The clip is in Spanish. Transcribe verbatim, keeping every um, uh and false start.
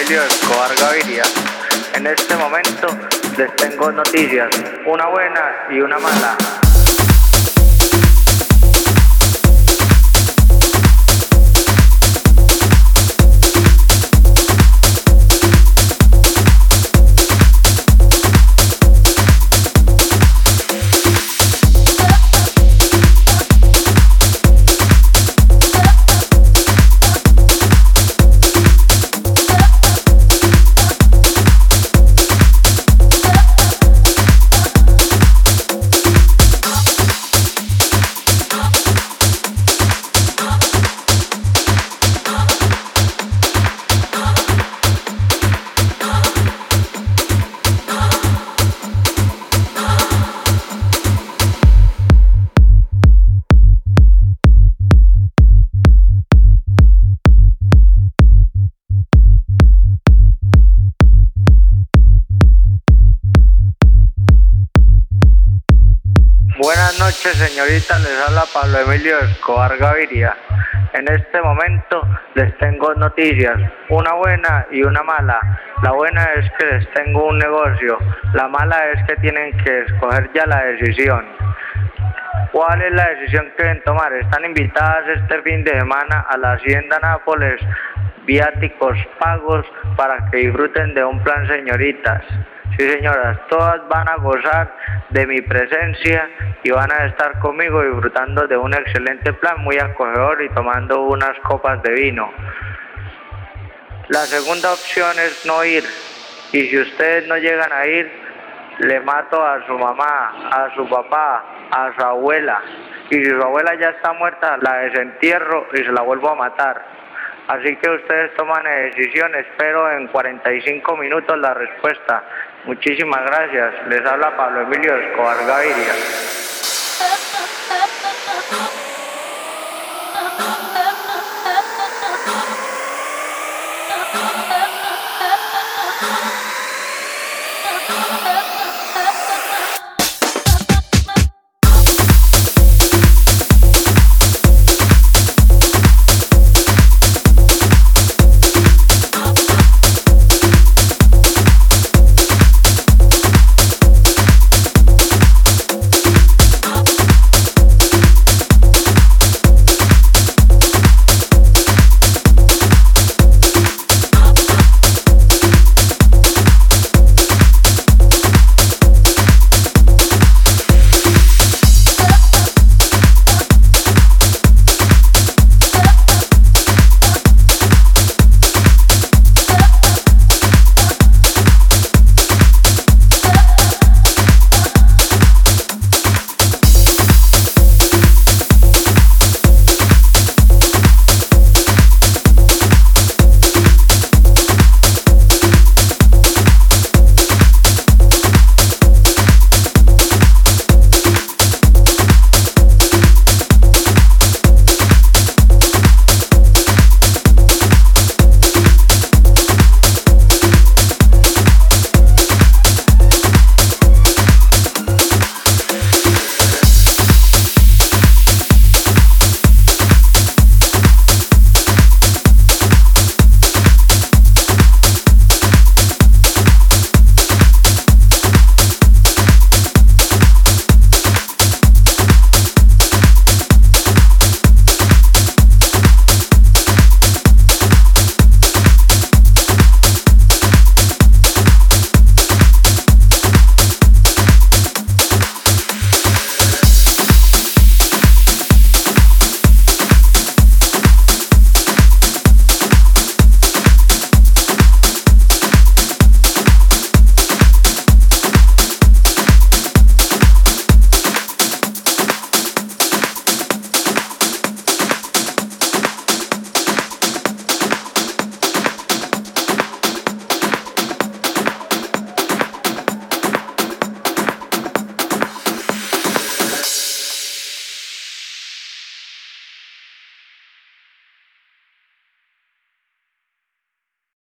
Emilio Escobar Gaviria. En este momento les tengo noticias, una buena y una mala. Buenas noches, señorita, les habla Pablo Emilio Escobar Gaviria. En este momento les tengo noticias, una buena y una mala. La buena es que les tengo un negocio, la mala es que tienen que escoger ya la decisión. ¿Cuál es la decisión que deben tomar? Están invitadas este fin de semana a la Hacienda Nápoles, viáticos pagos para que disfruten de un plan señoritas. Sí, señoras, todas van a gozar de mi presencia y van a estar conmigo disfrutando de un excelente plan muy acogedor y tomando unas copas de vino. La segunda opción es no ir, y si ustedes no llegan a ir, le mato a su mamá, a su papá, a su abuela, y si su abuela ya está muerta, la desentierro y se la vuelvo a matar. Así que ustedes toman la decisión, espero en cuarenta y cinco minutos la respuesta. Muchísimas gracias, les habla Pablo Emilio Escobar Gaviria. Uh-huh.